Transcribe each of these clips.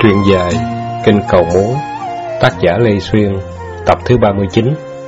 Truyện dài Kinh Cầu Muốn, tác giả Lê Xuyên, tập thứ 39.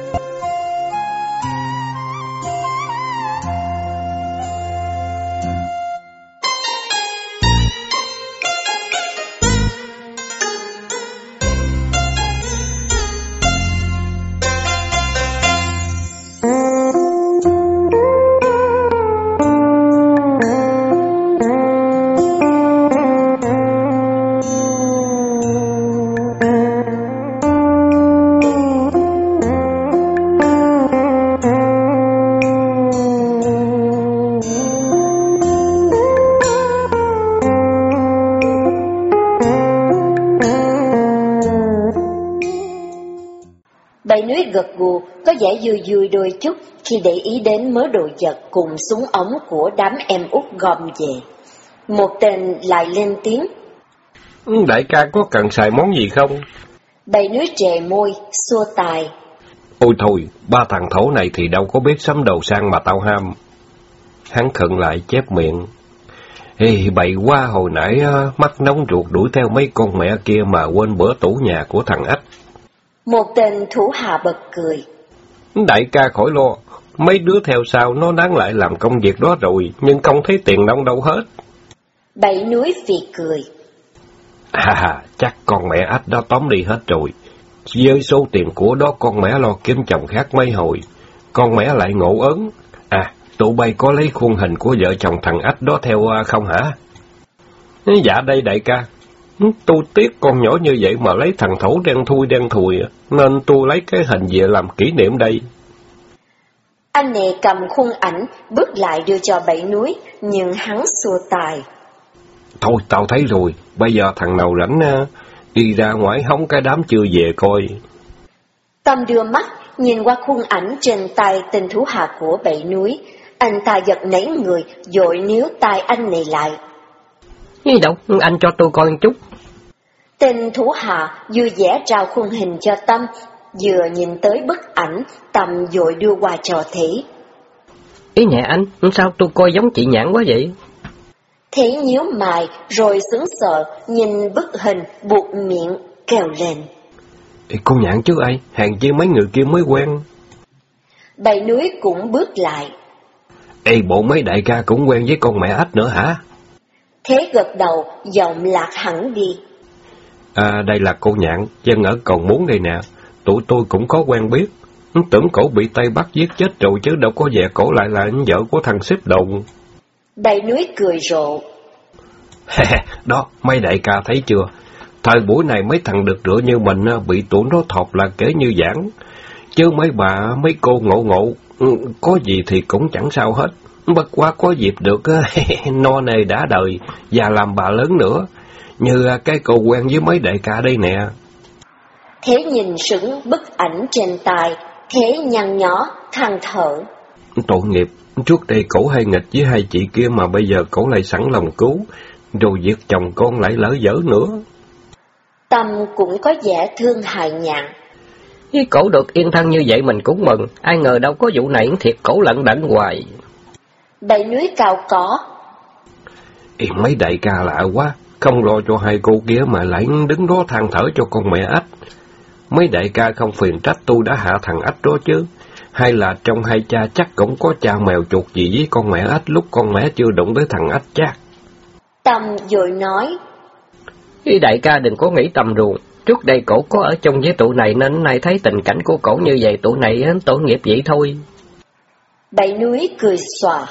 Bảy Núi gật gù, có vẻ vui vui đôi chút khi để ý đến mớ đồ vật cùng súng ống của đám em út gom về. Một tên lại lên tiếng. Đại ca có cần xài món gì không? Bảy Núi trề môi, xua tài. Ôi thôi, ba thằng thổ này thì đâu có biết sắm đồ sang mà tao ham. Hắn khựng lại chép miệng. Ê, bậy quá, hồi nãy mắt nóng ruột đuổi theo mấy con mẹ kia mà quên bữa tủ nhà của thằng Ách. Một tên thủ hạ bật cười. Đại ca khỏi lo, mấy đứa theo sau nó đáng lại làm công việc đó rồi, nhưng không thấy tiền nong đâu hết. Bảy Núi phì cười. Chắc con mẹ Ách đó tóm đi hết rồi. Với số tiền của đó con mẹ lo kiếm chồng khác mấy hồi, con mẹ lại ngộ ớn. Tụi bay có lấy khuôn hình của vợ chồng thằng Ách đó theo không hả? Dạ đây đại ca. Tôi tiếc con nhỏ như vậy mà lấy thằng thổ đen thui, nên tôi lấy cái hình về làm kỷ niệm đây. Anh nè cầm khuôn ảnh, bước lại đưa cho Bảy Núi, nhưng hắn xua tài. Thôi, tao thấy rồi, bây giờ thằng nào rảnh đi ra ngoài hóng cái đám chưa về coi. Tâm đưa mắt, nhìn qua khuôn ảnh trên tay tên thủ hạ của Bảy Núi. Anh ta giật nảy người, vội níu tay anh này lại. Gì đâu, anh cho tôi coi một chút. Tên thủ hạ vui vẻ trao khuôn hình cho Tâm, vừa nhìn tới bức ảnh, Tâm vội đưa qua cho Thế. Ý nhẹ anh, sao tôi coi giống chị Nhãn quá vậy? Thế nhíu mày, rồi sững sờ, nhìn bức hình, buột miệng, kêu lên. Ê, con Nhãn chứ ai, hàng chi mấy người kia mới quen. Bảy Núi cũng bước lại. Ê, bộ mấy đại ca cũng quen với con mẹ Ách nữa hả? Thế gật đầu, giọng lạc hẳn đi. Đây là cô Nhạn, dân ở Cầu Muốn đây nè. Tụi tôi cũng có quen biết. Tưởng cổ bị Tây Bắc giết chết rồi chứ đâu có vẻ cổ lại là vợ của thằng xếp đồng. Bảy Núi cười rộ. Đó, mấy đại ca thấy chưa? Thời buổi này mấy thằng được rửa như mình bị tụi nó thọt là kể như giảng. Chứ mấy bà, mấy cô ngộ, có gì thì cũng chẳng sao hết. Bất quá có dịp được no nề đã đời và làm bà lớn nữa. Như cái cô quen với mấy đại ca đây nè. Thế nhìn sững bức ảnh trên tay, Thế nhăn nhó, than thở. Tội nghiệp, trước đây cổ hay nghịch với hai chị kia mà bây giờ cổ lại sẵn lòng cứu, rồi việc chồng con lại lỡ dở nữa. Tâm cũng có vẻ thương hại Nhạn. Với cổ được yên thân như vậy mình cũng mừng, ai ngờ đâu có vụ này thiệt cổ lận đận hoài. Bảy Núi cao có. Mấy đại ca lạ quá, không lo cho hai cô kia mà lại đứng đó than thở cho con mẹ Ách. Mấy đại ca không phiền trách tôi đã hạ thằng Ách đó chứ, hay là trong hai cha chắc cũng có cha mèo chuột gì với con mẹ Ách lúc con mẹ chưa đụng tới thằng Ách chắc. Tâm vội nói. Đại ca đừng có nghĩ tầm ruồng, trước đây cổ có ở chung với tụi này nên nay thấy tình cảnh của cổ như vậy tụi này tội nghiệp vậy thôi. Bảy Núi cười xòa.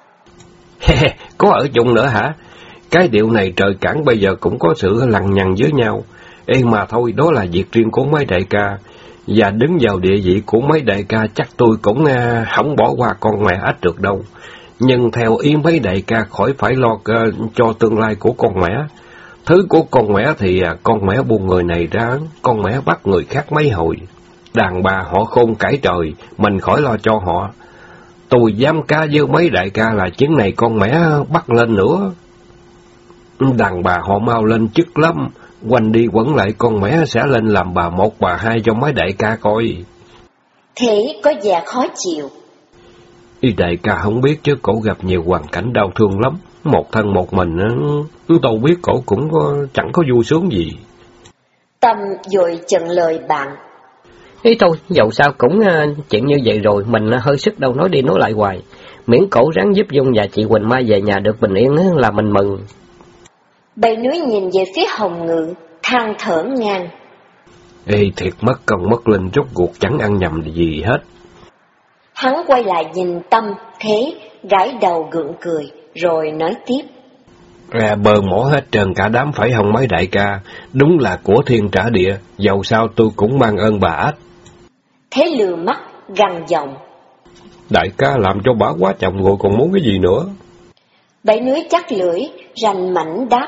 Có ở chung nữa hả? Cái điệu này trời cản bây giờ cũng có sự lằng nhằng với nhau. Ê mà thôi, đó là việc riêng của mấy đại ca. Và đứng vào địa vị của mấy đại ca chắc tôi cũng không bỏ qua con mẹ Ách được đâu. Nhưng theo ý mấy đại ca khỏi phải lo cho tương lai của con mẹ. Thứ của con mẹ thì con mẹ buông người này ra, con mẹ bắt người khác mấy hồi. Đàn bà họ khôn cãi trời, mình khỏi lo cho họ. Tôi dám cá với mấy đại ca là chuyến này con mẹ bắt lên nữa. Đàn bà họ mau lên chức lắm, quanh đi quẩn lại con mẹ sẽ lên làm bà một bà hai cho mấy đại ca coi. Thế có vẻ khó chịu. Đại ca không biết chứ cổ gặp nhiều hoàn cảnh đau thương lắm. một thân một mình, tôi biết cổ cũng chẳng có vui sướng gì. Tâm vội chặn lời bạn. Ý thôi, dẫu sao cũng chuyện như vậy rồi, mình hơi sức đâu nói đi nói lại hoài. Miễn cổ ráng giúp Dung và chị Quỳnh Mai về nhà được bình yên là mình mừng. Bảy núi nhìn về phía Hồng Ngự, than thở ngang. Ê, thiệt mất công mất linh, rốt cuộc chẳng ăn nhầm gì hết. Hắn quay lại nhìn Tâm, Thế, gãi đầu gượng cười, rồi nói tiếp. Bờ mỏ hết trơn cả đám phải không mấy đại ca, đúng là của thiên trả địa, dầu sao tôi cũng mang ơn bà ách. Thế lừa mắt, gằn giọng. Đại ca làm cho bà quá chồng rồi còn muốn cái gì nữa? Bảy núi chắc lưỡi, rành mảnh đáp.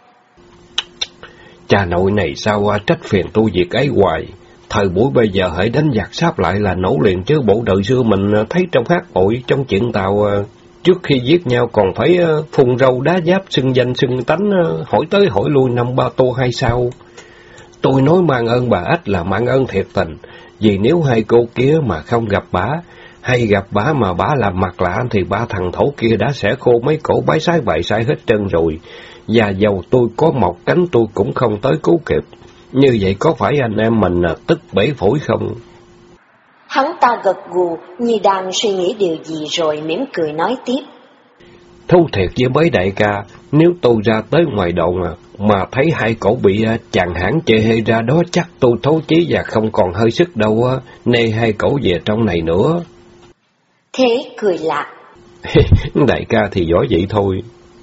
Cha nội này sao trách phiền tu việc ấy hoài. Thời buổi bây giờ hãy đánh giặc sáp lại là nổ liền, chứ bộ đời xưa mình thấy trong hát hội, trong chuyện tàu, trước khi giết nhau còn phải phun râu đá giáp, xưng danh xưng tánh, hỏi tới hỏi lui năm ba tô hay sao. Tôi nói mang ơn bà ách là mang ơn thiệt tình, vì nếu hai cô kia mà không gặp bả, hay gặp bả mà bả làm mặt lạ thì ba thằng thổ kia đã sẽ khô mấy cổ bái sái bại sai hết trơn rồi. Và dầu tôi có một cánh tôi cũng không tới cứu kịp. Như vậy có phải anh em mình tức bể phổi không? Hắn ta gật gù như đang suy nghĩ điều gì rồi mỉm cười nói tiếp. Thú thiệt với mấy đại ca, nếu tôi ra tới ngoài đồng mà thấy hai cổ bị chàng hãng chê hê ra đó, chắc tôi thấu chí và không còn hơi sức đâu nê hai cổ về trong này nữa. Thế cười lạc. Đại ca thì giỏi vậy thôi.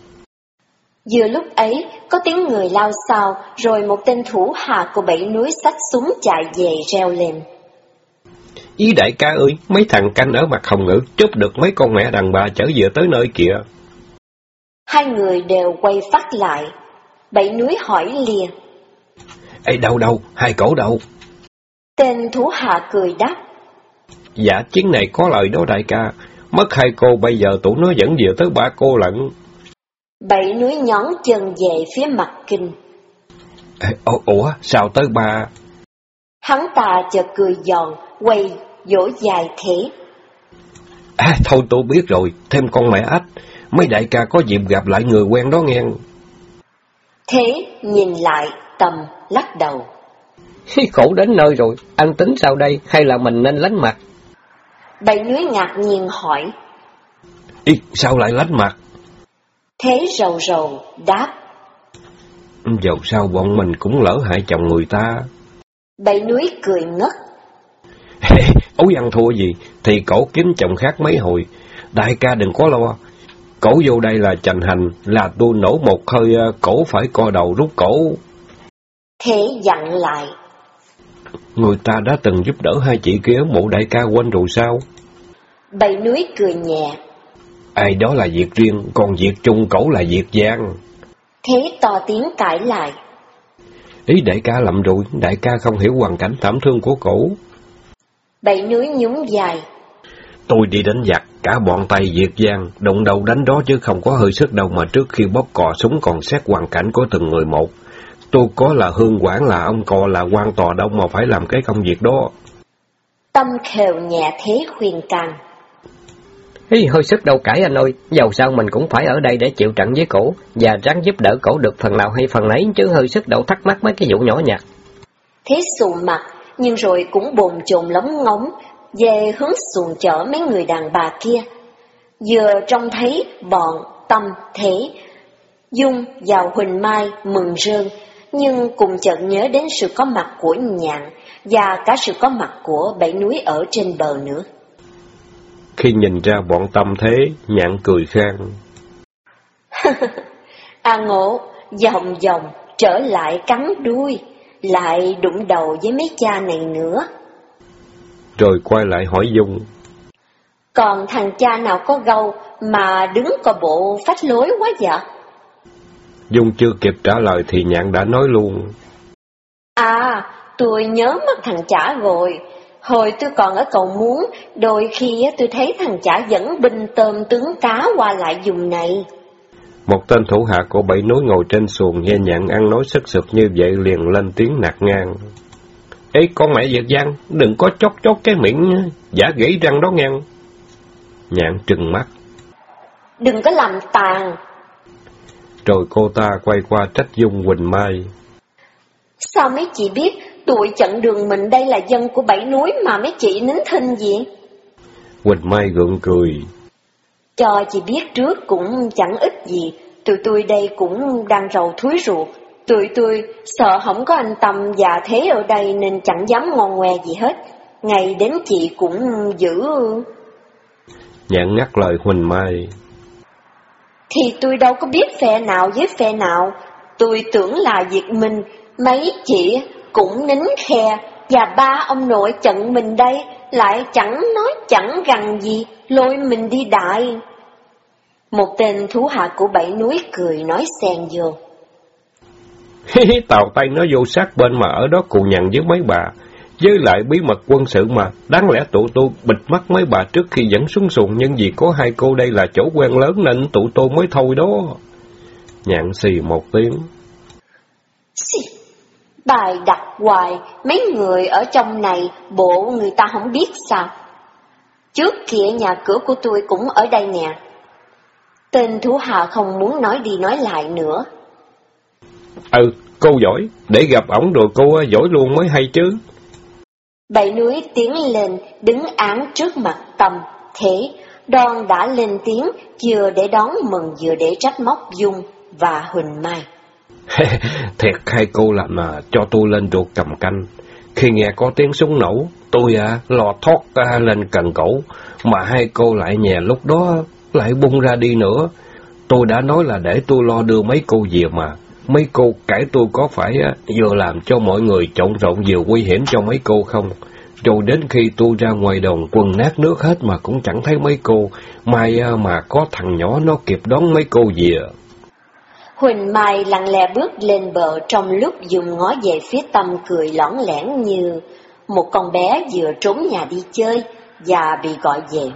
Vừa lúc ấy, có tiếng người lao xao, rồi một tên thủ hạ của Bảy Núi xách súng chạy về reo lên. Ý đại ca ơi, mấy thằng canh ở mặt Hồng Ngự chốt được mấy con mẹ đàn bà chở về tới nơi kìa. Hai người đều quay phát lại. Bảy Núi hỏi lìa. Ê, đâu, hai cổ đâu? Tên thủ hạ cười đáp. Dạ, chuyến này có lời đó đại ca, mất hai cô bây giờ tụi nó vẫn về tới ba cô lận. Bảy Núi nhón chân về phía mặt Kinh. Ủa, sao tới ba? Hắn ta chợt cười giòn, quay dỗ dài Thế. Thôi tôi biết rồi, thêm con mẹ ách, mấy đại ca có dịp gặp lại người quen đó nghe. Thế nhìn lại, Tâm lắc đầu. Khổ đến nơi rồi, ăn tính sao đây, hay là mình nên lánh mặt? Bảy Núi ngạc nhiên hỏi. Sao lại lánh mặt? Thế rầu rầu đáp. Dầu sao bọn mình cũng lỡ hại chồng người ta. Bảy Núi cười ngất. Ối ăn thua gì, thì cổ kiếm chồng khác mấy hồi. Đại ca đừng có lo, cổ vô đây là chành hành, là tôi nổ một hơi, cổ phải co đầu rút cổ. Thế dặn lại. Người ta đã từng giúp đỡ hai chị kia, mụ đại ca quên rồi sao? Bảy Núi cười nhẹ. Ai đó là việc riêng, còn việc chung cổ là việc gian. Thế to tiếng cãi lại. Ý đại ca lầm rồi, đại ca không hiểu hoàn cảnh thảm thương của cổ. Bảy Núi nhún dài. Tôi đi đánh giặc, cả bọn tay việc gian, đụng đầu đánh đó chứ không có hơi sức đâu mà trước khi bóp cò súng còn xét hoàn cảnh của từng người một. Tôi có là hương quản, là ông cò, là quan tòa đâu mà phải làm cái công việc đó. Tâm khều nhẹ Thế khuyên can. Hơi sức đâu cãi anh ơi, dầu sao mình cũng phải ở đây để chịu trận với cổ, và ráng giúp đỡ cổ được phần nào hay phần nấy, chứ hơi sức đâu thắc mắc mấy cái vụ nhỏ nhặt. Thế xù mặt, nhưng rồi cũng bồn chồn lóng ngóng, về hướng xuồng chở mấy người đàn bà kia. Vừa trông thấy bọn Tâm, Thế, Dung và Huỳnh Mai mừng rơn, nhưng cùng chợt nhớ đến sự có mặt của Nhạn, và cả sự có mặt của Bảy Núi ở trên bờ nữa. Khi nhìn ra bọn Tâm Thế, Nhạn cười khang. Ngộ, vòng vòng, trở lại cắn đuôi, lại đụng đầu với mấy cha này nữa. Rồi quay lại hỏi Dung. Còn thằng cha nào có gâu mà đứng coi bộ phách lối quá vậy? Dung chưa kịp trả lời thì Nhạn đã nói luôn. Tôi nhớ mất thằng chả rồi. Hồi tôi còn ở Cầu Muốn, đôi khi tôi thấy thằng chả dẫn binh tôm tướng cá qua lại vùng này. Một tên thủ hạ của Bảy Núi ngồi trên xuồng nghe Nhạn ăn nói sức sực như vậy liền lên tiếng nạt ngang. Ê con mẹ Việt Giang, đừng có chót cái miệng giả gãy răng đó ngang. Nhạn trừng mắt. Đừng có làm tàn. Rồi cô ta quay qua trách Dung Huỳnh Mai. Sao mấy chị biết tụi chặn đường mình đây là dân của Bảy Núi mà mấy chị nín thinh gì? Huỳnh Mai gượng cười. Cho chị biết trước cũng chẳng ít gì, tụi tôi đây cũng đang rầu thúi ruột. Tụi tôi sợ không có anh Tâm già thế ở đây nên chẳng dám ngon ngoe gì hết. Ngày đến chị cũng giữ... Nhạn ngắt lời Huỳnh Mai. Thì tôi đâu có biết phe nào với phe nào. Tôi tưởng là Việt Minh, mấy chị cũng nín khe, và ba ông nội chặn mình đây lại chẳng nói chẳng rằng gì, lôi mình đi đại. Một tên thú hạ của Bảy Núi cười nói xen vô. Tàu Tây nó vô sát bên mà ở đó cù nhằn với mấy bà. Với lại bí mật quân sự mà, đáng lẽ tụi tôi bịt mắt mấy bà trước khi dẫn xuống xuồng, nhưng vì có hai cô đây là chỗ quen lớn nên tụi tôi mới thôi đó. Nhạn xì một tiếng. Bài đặt hoài, mấy người ở trong này bộ người ta không biết sao. Trước kia nhà cửa của tôi cũng ở đây nè. Tên thú hạ không muốn nói đi nói lại nữa. Cô giỏi, để gặp ổng rồi cô giỏi luôn mới hay chứ. Bảy Núi tiến lên, đứng án trước mặt Tâm, Thế. Đoan đã lên tiếng, vừa để đón mừng vừa để trách móc Dung và Huỳnh Mai. Thiệt hai cô làm cho tôi lên ruột cầm canh. Khi nghe có tiếng súng nổ, tôi lò thoát lên cần cổ, mà hai cô lại nhè lúc đó lại bung ra đi nữa. Tôi đã nói là để tôi lo đưa mấy cô về mà. Mấy cô cãi tôi có phải vừa làm cho mọi người trộn rộn vừa nguy hiểm cho mấy cô không? Rồi đến khi tôi ra ngoài đồng quần nát nước hết mà cũng chẳng thấy mấy cô. May mà có thằng nhỏ nó kịp đón mấy cô về. Huỳnh Mai lặng lẽ bước lên bờ trong lúc Dung ngó về phía Tâm cười lõng lẻn như một con bé vừa trốn nhà đi chơi và bị gọi về.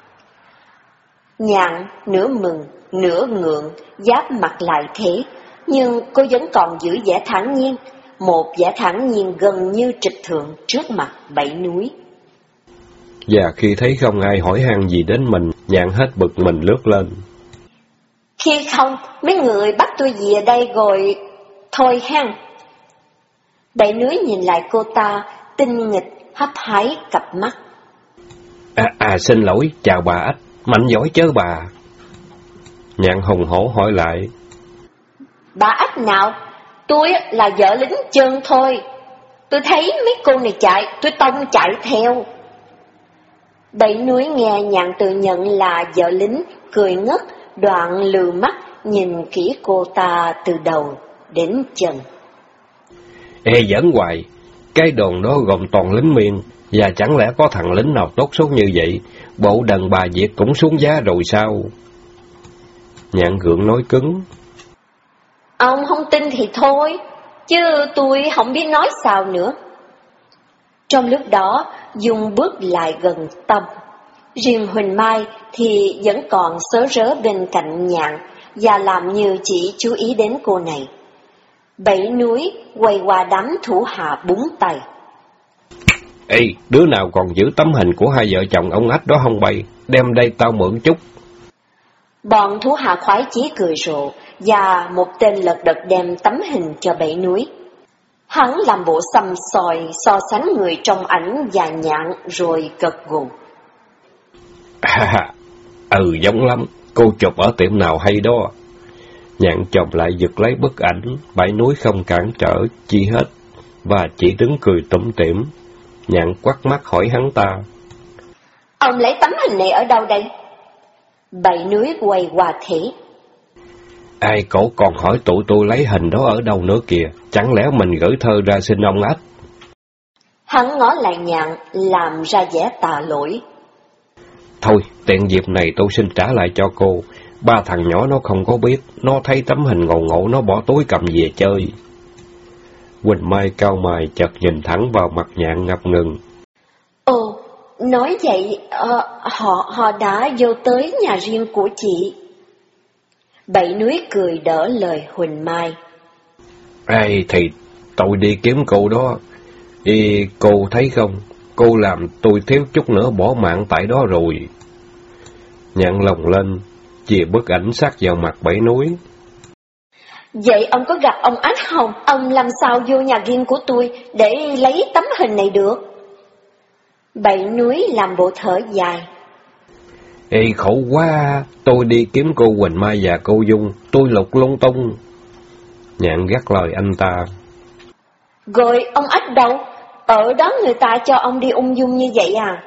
Nhạn nửa mừng, nửa ngượng, giáp mặt lại thế, nhưng cô vẫn còn giữ vẻ thản nhiên, một vẻ thản nhiên gần như trịch thượng trước mặt Bảy Núi. Và khi thấy không ai hỏi han gì đến mình, Nhạn hết bực mình lướt lên. Khi không, mấy người bắt tôi về đây rồi thôi hang. Bảy Núi nhìn lại cô ta, tinh nghịch, hấp hái cặp mắt. Xin lỗi, chào bà Ách, mạnh giỏi chớ bà. Nhạn hùng hổ hỏi lại. Bà Ách nào? Tôi là vợ lính chân thôi. Tôi thấy mấy cô này chạy, tôi tông chạy theo. Bảy Núi nghe Nhạn tự nhận là vợ lính, cười ngất, đoạn lừ mắt nhìn kỹ cô ta từ đầu đến chân. Giỡn hoài, cái đồn đó gồm toàn lính miền, và chẳng lẽ có thằng lính nào tốt số như vậy, bộ đàn bà Việt cũng xuống giá rồi sao? Nhạn gượng nói cứng. Ông không tin thì thôi, chứ tôi không biết nói sao nữa. Trong lúc đó, Dung bước lại gần Tâm. Riêng Huỳnh Mai thì vẫn còn sớ rớ bên cạnh Nhạn và làm như chỉ chú ý đến cô này. Bảy Núi quay qua đám thủ hạ búng tay. Đứa nào còn giữ tấm hình của hai vợ chồng ông Ách đó không bay, đem đây tao mượn chút. Bọn thú hạ khoái chí cười rộ, và một tên lật đật đem tấm hình cho Bảy Núi. Hắn làm bộ săm soi, so sánh người trong ảnh và Nhạn rồi gật gù. Giống lắm, cô chụp ở tiệm nào hay đó. Nhạn chồng lại giật lấy bức ảnh, Bảy Núi không cản trở chi hết, và chỉ đứng cười tủm tỉm. Nhạn quắt mắt hỏi hắn ta. Ông lấy tấm hình này ở đâu đây? Bảy Núi quay qua Thế. Cổ còn hỏi tụi tôi lấy hình đó ở đâu nữa kìa, chẳng lẽ mình gửi thơ ra xin ông Ách? Hắn ngó lại Nhạn, làm ra vẻ tạ lỗi. Thôi, tiện dịp này tôi xin trả lại cho cô. Ba thằng nhỏ nó không có biết, nó thấy tấm hình ngộ ngộ nó bỏ túi cầm về chơi. Huỳnh Mai cau mày chợt nhìn thẳng vào mặt Nhạn ngập ngừng. Nói vậy, họ đã vô tới nhà riêng của chị. Bảy Núi cười đỡ lời Huỳnh Mai. Thì tôi đi kiếm cô đó. Cô thấy không, cô làm tôi thiếu chút nữa bỏ mạng tại đó rồi. Nhạn lồng lên, chìa bức ảnh sát vào mặt Bảy Núi. Vậy ông có gặp ông Ách không? Ông làm sao vô nhà riêng của tôi để lấy tấm hình này được? Bảy núi làm bộ thở dài. Ê khổ quá, tôi đi kiếm cô Quỳnh Mai và cô Dung, tôi lục lung tung. Nhạn gắt lời anh ta. Rồi ông Ách đâu? Ở đó người ta cho ông đi ung dung như vậy à?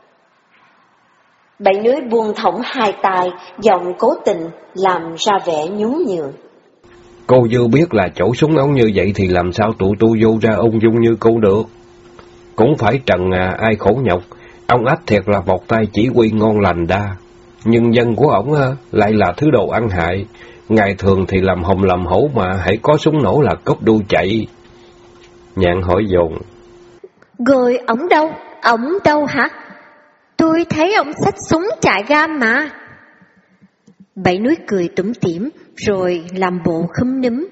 Bảy núi buông thõng hai tay, giọng cố tình làm ra vẻ nhún nhường. Cô Dư biết là chỗ súng ống như vậy thì làm sao tụi tôi vô ra ung dung như cô được. Cũng phải trần ai khổ nhọc, ông Ách thiệt là một tay chỉ huy ngon lành đa. Nhưng dân của ổng lại là thứ đồ ăn hại. Ngày thường thì làm hồng làm hổ mà hãy có súng nổ là cúp đuôi chạy. Nhạn hỏi dồn. Rồi ổng đâu? Ổng đâu hả? Tôi thấy ổng xách súng chạy ra mà. Bảy núi cười tủm tỉm rồi làm bộ khúm núm.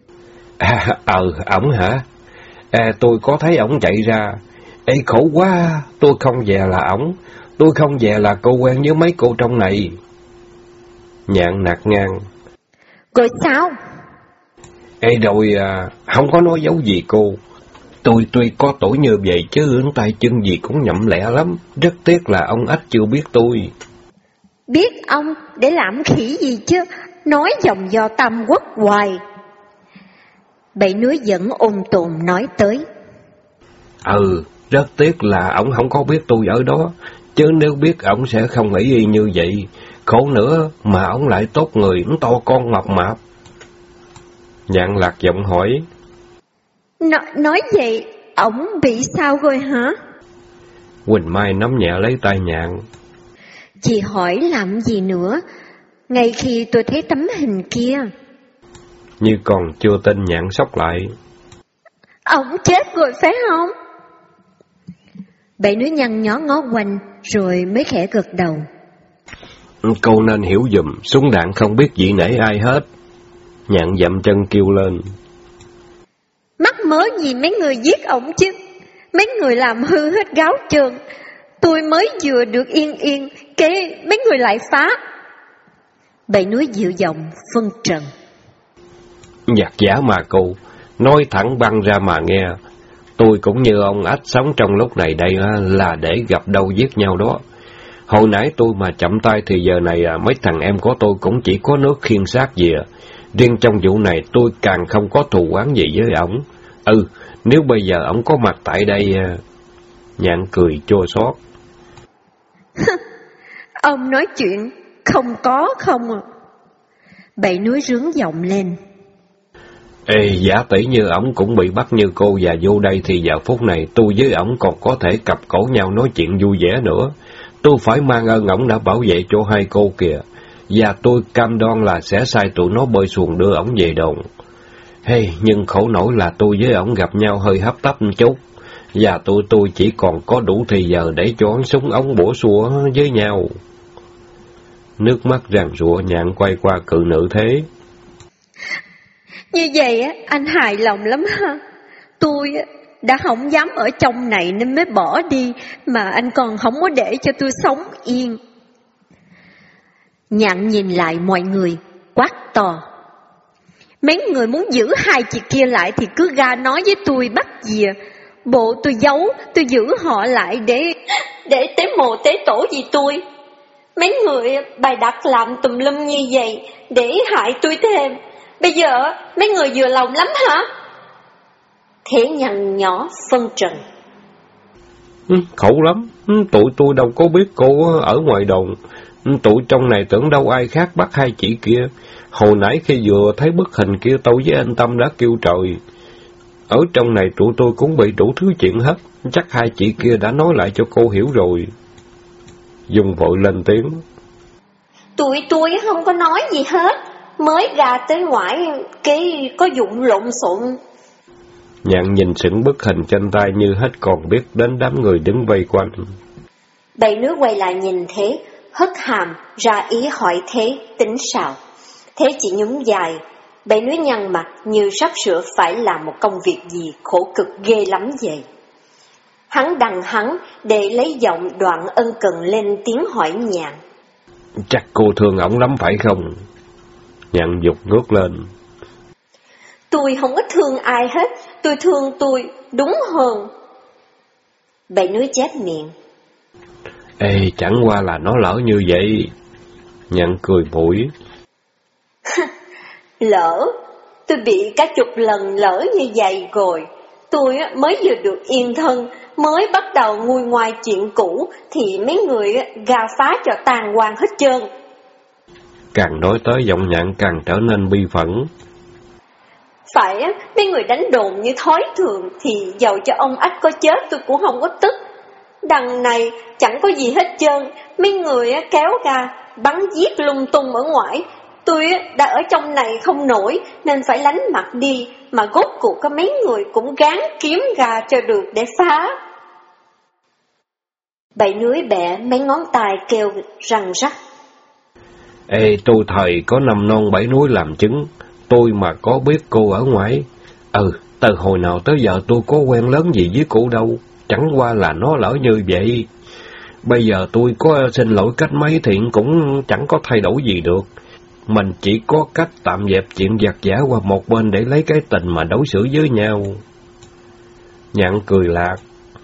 Ổng hả? Tôi có thấy ổng chạy ra. Ê khổ quá, tôi không dè là ổng. Tôi không dè là cô quen với mấy cô trong này. Nhạn nạt ngang. Rồi sao? Ê rồi không có nói dấu gì cô. Tôi tuy có tuổi như vậy chứ tay chân gì cũng nhậm lẹ lắm. Rất tiếc là ông Ách chưa biết tôi. Biết ông để làm khỉ gì chứ, nói dòng do Tam Quốc hoài. Bảy núi vẫn ôn tồn nói tới. Rất tiếc là ổng không có biết tôi ở đó. Chứ nếu biết ổng sẽ không nghĩ y như vậy. Khổ nữa mà ổng lại tốt người, to con mập mạp. Nhạn lạc giọng hỏi. Nói vậy, ổng bị sao rồi hả? Quỳnh Mai nắm nhẹ lấy tay Nhạn. Chị hỏi làm gì nữa, ngay khi tôi thấy tấm hình kia. Như còn chưa tin Nhạn sốc lại. Ổng chết rồi phải không? Bảy núi nhăn nhó ngó quanh rồi mới khẽ gật đầu. Cô nên hiểu giùm, súng đạn không biết dị nể ai hết. Nhạn dậm chân kêu lên. Mắc mớ gì mấy người giết ổng chứ? Mấy người làm hư hết gáo trơn. Tôi mới vừa được yên yên, cái mấy người lại phá. Bảy núi dịu giọng phân trần. Giặc giả mà cô, nói thẳng băng ra mà nghe. Tôi cũng như ông Ách sống trong lúc này đây là để gặp đâu giết nhau đó. Hồi nãy tôi mà chậm tay thì giờ này mấy thằng em của tôi cũng chỉ có nước khiêng xác về. Riêng trong vụ này tôi càng không có thù oán gì với ổng. Nếu bây giờ ổng có mặt tại đây... Nhạn cười chua xót. Ông nói chuyện không có không à? Bảy núi rướng giọng lên. Ê, giả tỷ như ổng cũng bị bắt như cô và vô đây thì giờ phút này tôi với ổng còn có thể cặp cổ nhau nói chuyện vui vẻ nữa. Tôi phải mang ơn ổng đã bảo vệ cho hai cô kìa. Và tôi cam đoan là sẽ sai tụi nó bơi xuồng đưa ổng về đồn. Nhưng khổ nổi là tôi với ổng gặp nhau hơi hấp tấp một chút. Và tụi tôi chỉ còn có đủ thì giờ để cho súng ống bổ xua với nhau. Nước mắt ràn rụa, Nhạn quay qua cự nữ thế. Như vậy anh hài lòng lắm ha. Tôi đã không dám ở trong này nên mới bỏ đi, mà anh còn không có để cho tôi sống yên. Nhạn nhìn lại mọi người, quát to. Mấy người muốn giữ hai chị kia lại thì cứ ra nói với tôi bắt dìa. Bộ tôi giấu, tôi giữ họ lại để tế mồ tế tổ gì tôi. Mấy người bày đặt làm tùm lum như vậy để hại tôi thêm. Bây giờ mấy người vừa lòng lắm hả? Thế nhăn nhỏ phân trần. Khổ lắm, tụi tôi đâu có biết cô ở ngoài đồn. Tụi trong này tưởng đâu ai khác bắt hai chị kia. Hồi nãy khi vừa thấy bức hình kia tôi với anh Tâm đã kêu trời. Ở trong này tụi tôi cũng bị đủ thứ chuyện hết. Chắc hai chị kia đã nói lại cho cô hiểu rồi. Dung vội lên tiếng. Tụi tôi không có nói gì hết. Mới ra tới ngoại cái có dụng lộn xộn. Nhạn nhìn sững bức hình trên tay như hết còn biết đến đám người đứng vây quanh. Bảy núi quay lại nhìn Thế, hất hàm ra ý hỏi Thế tính sao. Thế chỉ nhún dài. Bảy núi nhăn mặt như sắp sửa phải làm một công việc gì khổ cực ghê lắm vậy. Hắn đằng hắn để lấy giọng đoạn ân cần lên tiếng hỏi Nhạn. Chắc cô thương ổng lắm phải không? Nhạn giục ngước lên. Tôi không có thương ai hết, tôi thương tôi, đúng hơn. Bảy núi chép miệng. Ê, chẳng qua là nó lỡ như vậy. Nhạn cười mũi. Lỡ? Tôi bị cả chục lần lỡ như vậy rồi. Tôi mới vừa được yên thân, mới bắt đầu nguôi ngoai chuyện cũ, thì mấy người gà phá cho tàn hoang hết trơn. Càng nói tới giọng Nhạn càng trở nên bi phẫn. Phải, mấy người đánh đồn như thói thường, thì dầu cho ông Ách có chết tôi cũng không có tức. Đằng này chẳng có gì hết trơn, mấy người kéo ra, bắn giết lung tung ở ngoài. Tôi đã ở trong này không nổi nên phải lánh mặt đi, mà rốt cuộc có mấy người cũng gắng kiếm ra cho được để phá. Bảy núi bẻ mấy ngón tay kêu răng rắc. Ê, tôi thầy có năm non bảy núi làm chứng, tôi mà có biết cô ở ngoài. Từ hồi nào tới giờ tôi có quen lớn gì với cô đâu, chẳng qua là nó lỡ như vậy. Bây giờ tôi có xin lỗi cách mấy thiện cũng chẳng có thay đổi gì được. Mình chỉ có cách tạm dẹp chuyện giặt giả qua một bên để lấy cái tình mà đối xử với nhau. Nhạn cười lạc.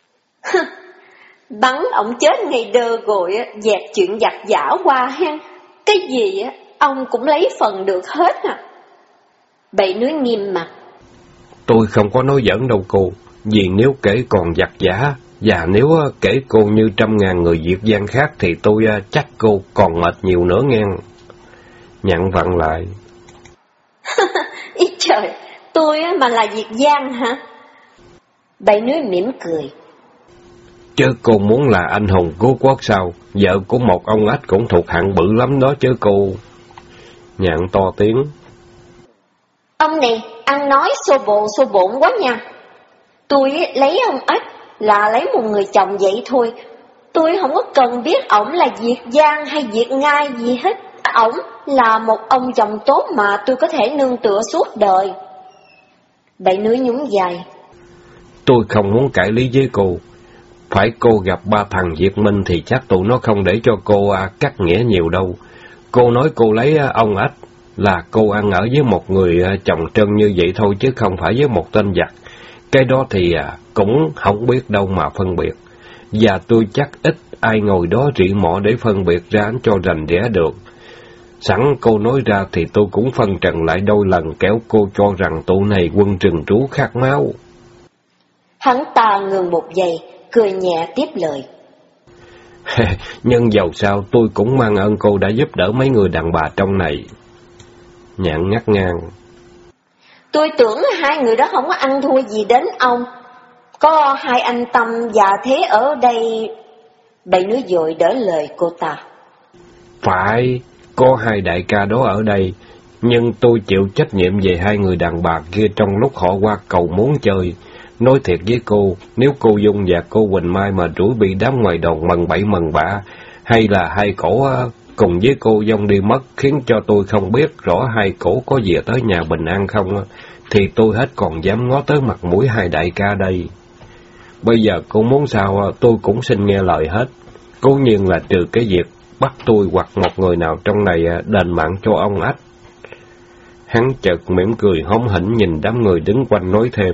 Bắn ổng chết ngay đơ rồi, dẹp chuyện giặt giả qua ha. Cái gì ông cũng lấy phần được hết à. Bảy núi nghiêm mặt. Tôi không có nói giỡn đâu cô, vì nếu kể còn giặt giả, và nếu kể cô như trăm ngàn người Việt gian khác thì tôi chắc cô còn mệt nhiều nữa ngang. Nhạn vặn lại. Ý trời, tôi mà là Việt gian hả? Bảy núi mỉm cười. Chứ cô muốn là anh hùng cứu quốc sao? Vợ của một ông Ách cũng thuộc hạng bự lắm đó chứ cô. Nhạn to tiếng. Ông này, ăn nói xô bộn quá nha. Tôi lấy ông Ách là lấy một người chồng vậy thôi. Tôi không có cần biết ổng là Việt gian hay Việt Ngai gì hết. Ổng là một ông chồng tốt mà tôi có thể nương tựa suốt đời. Bảy núi nhún vai. Tôi không muốn cãi lý với cô. Phải cô gặp ba thằng Việt Minh thì chắc tụi nó không để cho cô cắt nghĩa nhiều đâu. Cô nói cô lấy ông Ách là cô ăn ở với một người chồng trân như vậy thôi chứ không phải với một tên giặc. Cái đó thì cũng không biết đâu mà phân biệt. Và tôi chắc ít ai ngồi đó rỉ mỏ để phân biệt ra cho rành rẽ được. Sẵn cô nói ra thì tôi cũng phân trần lại đôi lần kéo cô cho rằng tụi này quân rừng trú khát máu. Hắn ta ngừng một giây, cười nhẹ tiếp lời. Nhưng dầu sao tôi cũng mang ơn cô đã giúp đỡ mấy người đàn bà trong này. Nhạn ngắt ngang. Tôi tưởng hai người đó không có ăn thua gì đến ông. Có hai anh Tâm và Thế ở đây. Bảy núi vội đỡ lời cô ta. Phải, có hai đại ca đó ở đây, nhưng tôi chịu trách nhiệm về hai người đàn bà kia trong lúc họ qua cầu muốn chơi. Nói thiệt với cô, nếu cô Dung và cô Quỳnh Mai mà rủi bị đám ngoài đồn mần bậy mần bạ, hay là hai cổ cùng với cô Dung đi mất khiến cho tôi không biết rõ hai cổ có về tới nhà bình an không, thì tôi hết còn dám ngó tới mặt mũi hai đại ca đây. Bây giờ cô muốn sao tôi cũng xin nghe lời hết, cố nhiên là trừ cái việc bắt tôi hoặc một người nào trong này đền mạng cho ông Ách. Hắn chợt mỉm cười hóm hỉnh nhìn đám người đứng quanh nói thêm.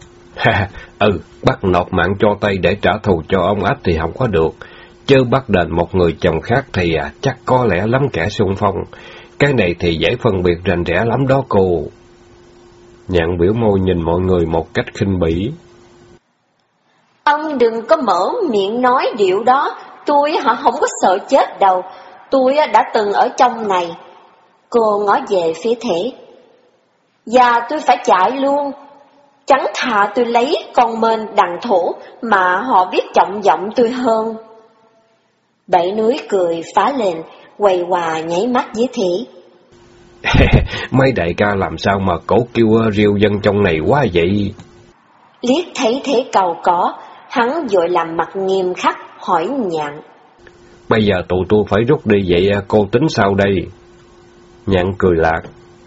Bắt nộp mạng cho Tây để trả thù cho ông Ách thì không có được, chứ bắt đền một người chồng khác thì chắc có lẽ lắm kẻ xung phong. Cái này thì dễ phân biệt rành rẽ lắm đó cô. Nhạn biểu môi nhìn mọi người một cách khinh bỉ. Ông đừng có mở miệng nói điều đó, tôi không có sợ chết đâu, tôi đã từng ở trong này. Cô ngó về phía Thể. Và tôi phải chạy luôn. Chẳng thà tôi lấy con mên đằng thổ mà họ biết trọng vọng tôi hơn. Bảy núi cười phá lên, quay qua nháy mắt với Thể. Mấy đại ca làm sao mà cổ kêu riêu dân trong này quá vậy? Liếc thấy Thể cầu có, hắn vội làm mặt nghiêm khắc hỏi Nhạn. Bây giờ tụi tôi phải rút đi vậy cô tính sao đây? Nhạn cười lạc.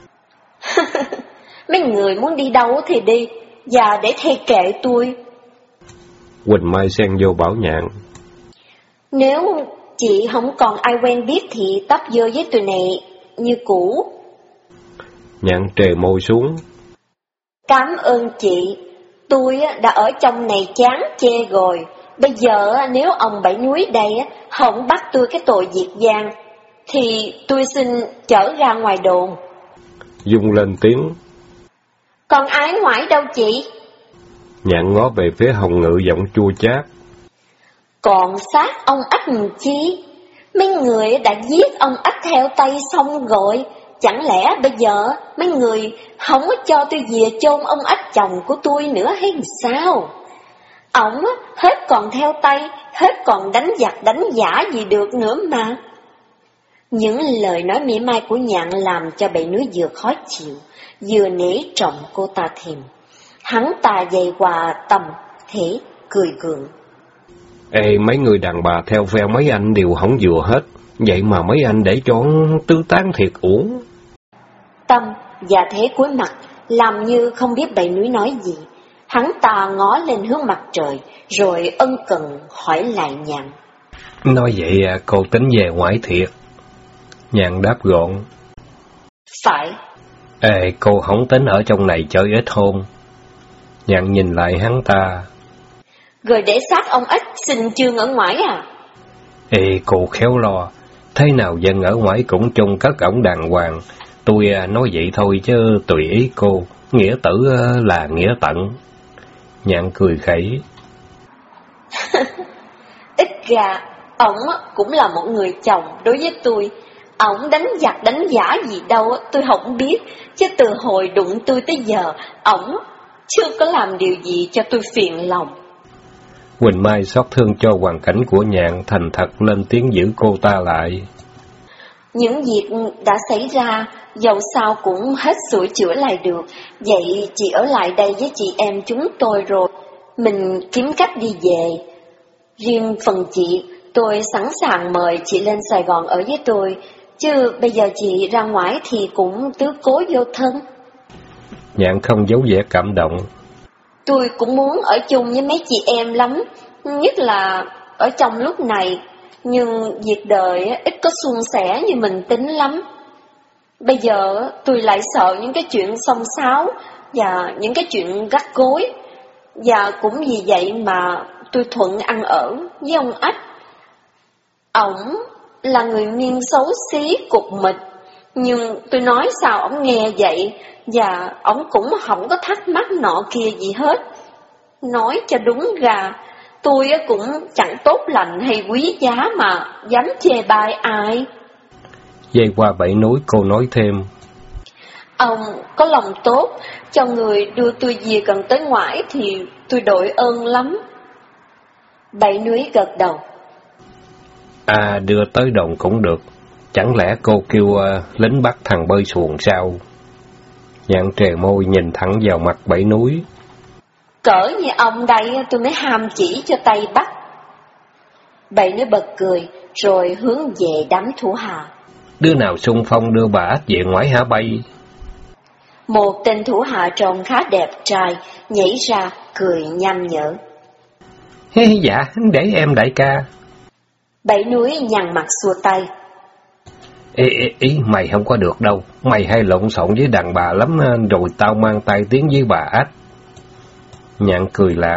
Mấy người muốn đi đâu thì đi, và để thầy kệ tôi. Quỳnh Mai xen vô bảo Nhạn. Nếu chị không còn ai quen biết thì tấp vô với tụi này như cũ. Nhạn trề môi xuống. Cảm ơn chị, tôi đã ở trong này chán chê rồi. Bây giờ nếu ông Bảy Núi đây không bắt tôi cái tội diệt giang, thì tôi xin trở ra ngoài đồn. Dung lên tiếng. Còn ái ngoại đâu chị? Nhạn ngó về phía Hồng Ngự giọng chua chát. Còn xác ông Ách chi? Mấy người đã giết ông Ách theo tay xong rồi, chẳng lẽ bây giờ mấy người không có cho tôi về chôn ông Ách chồng của tôi nữa hay sao? Ổng hết còn theo tay, hết còn đánh giặc đánh giả gì được nữa mà. Những lời nói mỉa mai của Nhạn làm cho Bảy Núi vừa khó chịu, vừa nể trọng cô ta thêm. Hắn ta dày qua Tâm Thế, cười gượng. Ê, mấy người đàn bà theo phe mấy anh đều không vừa hết, vậy mà mấy anh để cho tứ tán thiệt uổng. Tâm và Thế cúi mặt, làm như không biết Bảy Núi nói gì. Hắn ta ngó lên hướng mặt trời, rồi ân cần hỏi lại Nhạn. Nói vậy cô tính về ngoại thiệt? Nhạn đáp gọn. Phải. Ê, cô không tính ở trong này chơi ít hôn? Nhạn nhìn lại hắn ta. Rồi để xác ông Ích xin chương ở ngoài à? Ê, cô khéo lo, thế nào dân ở ngoài cũng chung cất ổng đàng hoàng. Tôi nói vậy thôi chứ tùy ý cô, nghĩa tử là nghĩa tận. Nhạn cười khẩy. Ít ra, ổng cũng là một người chồng đối với tôi. Ổng đánh giặc đánh giả gì đâu tôi không biết, chứ từ hồi đụng tôi tới giờ, ổng chưa có làm điều gì cho tôi phiền lòng. Quỳnh Mai xót thương cho hoàn cảnh của Nhạn, thành thật lên tiếng giữ cô ta lại. Những việc đã xảy ra, dầu sao cũng hết sửa chữa lại được. Vậy chị ở lại đây với chị em chúng tôi rồi mình kiếm cách đi về. Riêng phần chị, tôi sẵn sàng mời chị lên Sài Gòn ở với tôi, chứ bây giờ chị ra ngoài thì cũng tứ cố vô thân. Nhạn không giấu vẻ cảm động. Tôi cũng muốn ở chung với mấy chị em lắm, nhất là ở trong lúc này, nhưng việc đời ít có suôn sẻ như mình tính lắm. Bây giờ tôi lại sợ những cái chuyện xông xáo và những cái chuyện gắt gối, và cũng vì vậy mà tôi thuận ăn ở với ông Ách. Ổng là người miên xấu xí cục mịch, nhưng tôi nói sao ổng nghe vậy, và ổng cũng không có thắc mắc nọ kia gì hết. Nói cho đúng ra, tôi cũng chẳng tốt lành hay quý giá mà dám chê bai ai. Dây qua Bảy Núi cô nói thêm. Ông có lòng tốt, cho người đưa tôi về gần tới ngoại thì tôi đội ơn lắm. Bảy Núi gật đầu. Đưa tới đồn cũng được. Chẳng lẽ cô kêu lính bắt thằng bơi xuồng sao? Nhạn trề môi nhìn thẳng vào mặt Bảy Núi. Cỡ như ông đây tôi mới ham chỉ cho tay bắt. Bảy Núi bật cười, rồi hướng về đám thủ hạ. Đứa nào xung phong đưa bà Ách về ngoại hả bay? Một tên thủ hạ trông khá đẹp trai, nhảy ra, cười nham nhở. Dạ, để em đại ca. Bảy Núi nhăn mặt xua tay. Ý mày không có được đâu, mày hay lộn xộn với đàn bà lắm, rồi tao mang tay tiếng với bà Ách. Nhạn cười lạc.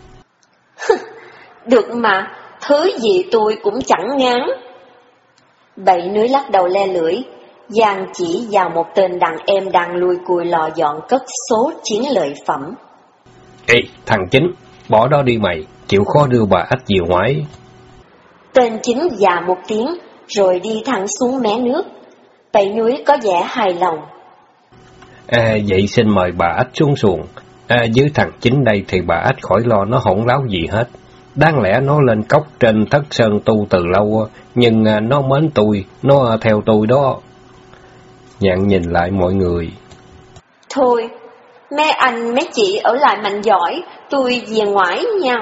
Được mà, thứ gì tôi cũng chẳng ngán. Bảy Núi lắc đầu le lưỡi, giang chỉ vào một tên đàn em đang lùi cùi lò dọn cất số chiến lợi phẩm. Ê, thằng Chính, bỏ đó đi mày, chịu khó đưa bà Ách về ngoại. Tên Chính dạ một tiếng, rồi đi thẳng xuống mé nước. Bảy Núi có vẻ hài lòng. Vậy xin mời bà Ách xuống xuồng. Với thằng Chính đây thì bà Ách khỏi lo, nó hỗn láo gì hết. Đáng lẽ nó lên cốc trên Thất Sơn tu từ lâu, nhưng nó mến tôi, nó theo tôi đó. Nhạn nhìn lại mọi người. Thôi, mấy anh mấy chị ở lại mạnh giỏi, tôi về ngoại nha.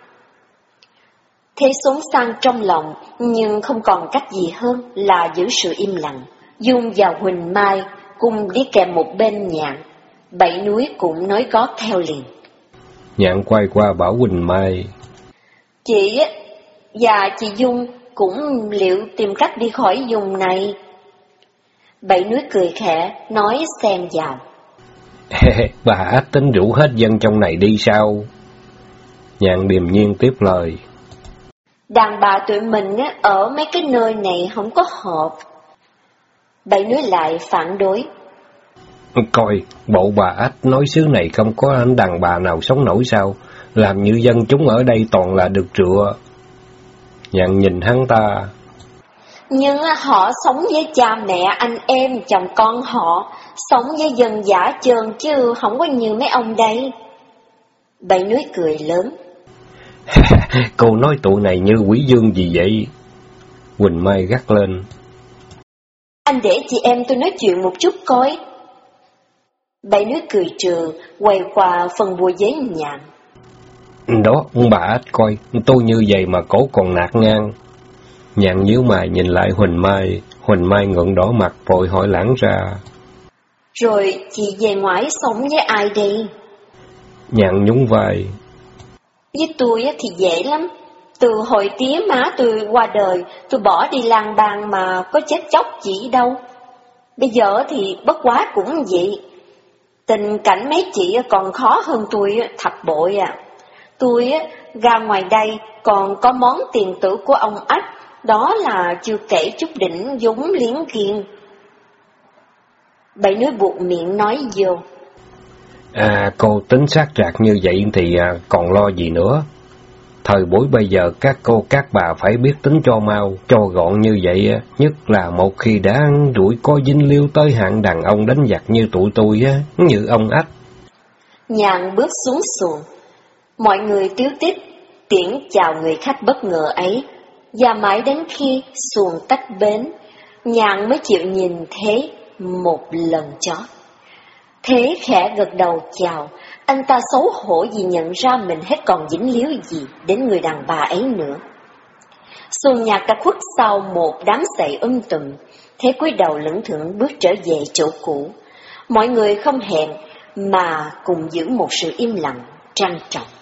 Thế xốn sang trong lòng, nhưng không còn cách gì hơn là giữ sự im lặng. Dung và Huỳnh Mai cùng đi kèm một bên Nhạn. Bảy Núi cũng nói gót theo liền. Nhạn quay qua bảo Huỳnh Mai. Chị và chị Dung cũng liệu tìm cách đi khỏi vùng này. Bảy Núi cười khẽ, nói xen vào. Bà Ách tính rủ hết dân trong này đi sao? Nhạn điềm nhiên tiếp lời. Đàn bà tụi mình ở mấy cái nơi này không có hợp. Bảy núi lại phản đối. Coi, bộ bà Ách nói xứ này không có đàn bà nào sống nổi sao? Làm như dân chúng ở đây toàn là được rựa. Nhạn nhìn hắn ta. Nhưng họ sống với cha mẹ, anh em, chồng con họ, sống với dân dã trơn chứ không có như mấy ông đây. Bảy núi cười lớn. Cô nói tụi này như quỷ dương gì vậy? Quỳnh Mai gắt lên. Anh để chị em tôi nói chuyện một chút coi. Bảy núi cười trừ, quay qua phần bùa giấy Nhạn. Đó, bà Ách coi, tôi như vậy mà cổ còn nạt ngang. Nhạn nhíu mày nhìn lại Huỳnh Mai ngượng đỏ mặt vội hỏi lãng ra. Rồi chị về ngoại sống với ai đi? Nhạn nhún vai. Với tôi thì dễ lắm. Từ hồi tía má tôi qua đời, tôi bỏ đi lang bang mà có chết chóc gì đâu. Bây giờ thì bất quá cũng vậy. Tình cảnh mấy chị còn khó hơn tôi thập bội à. Tôi ra ngoài đây còn có món tiền tử của ông Ách, đó là chưa kể chút đỉnh vốn liếng kiên. Bảy núi buộc miệng nói vô. Cô tính xác rạc như vậy thì còn lo gì nữa. Thời buổi bây giờ các cô các bà phải biết tính cho mau, cho gọn như vậy, nhất là một khi đã rủi có dính líu tới hạng đàn ông đánh giặc như tụi tôi, như ông Ách. Nhạn bước xuống xuồng. Mọi người tíu tít tiễn chào người khách bất ngờ ấy, và mãi đến khi xuồng tách bến, Nhạn mới chịu nhìn Thế một lần chót. Thế khẽ gật đầu chào, anh ta xấu hổ vì nhận ra mình hết còn dính líu gì đến người đàn bà ấy nữa. Xuồng nhạc đã khuất sau một đám sậy tùm, Thế cúi đầu lững thững bước trở về chỗ cũ. Mọi người không hẹn mà cùng giữ một sự im lặng trang trọng.